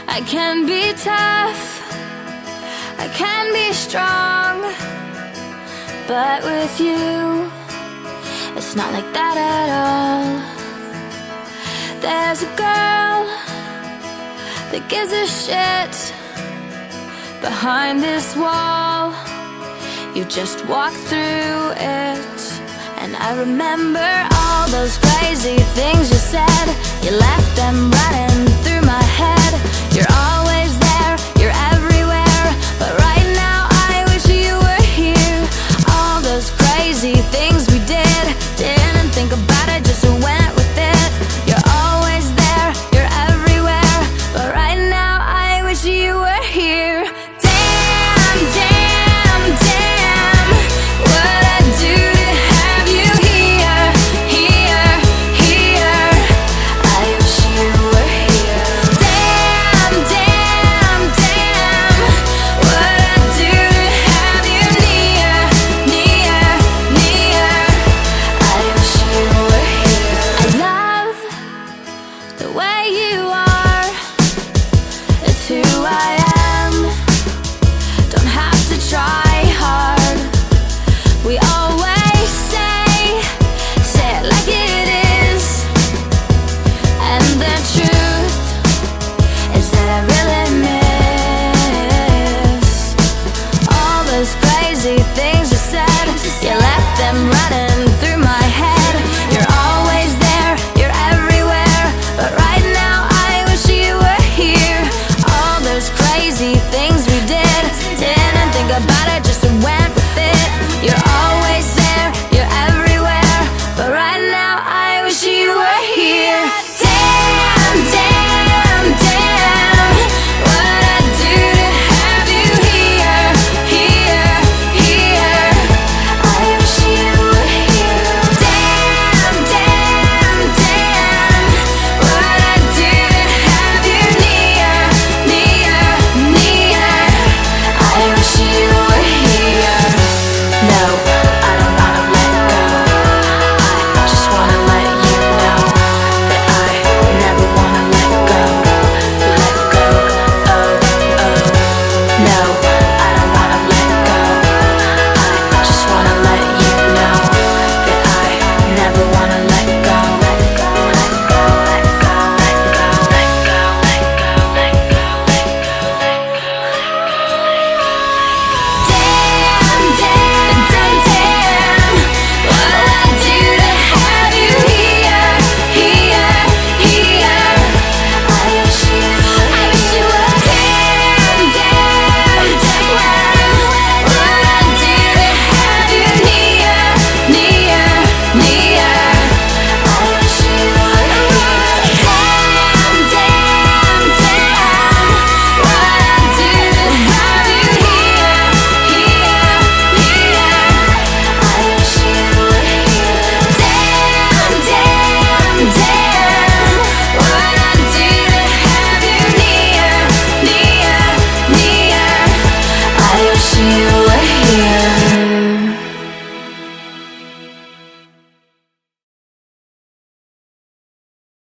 I can be tough, I can be strong, but with you, it's not like that at all. There's a girl that gives a shit behind this wall. You just walk through it, and I remember all those crazy things you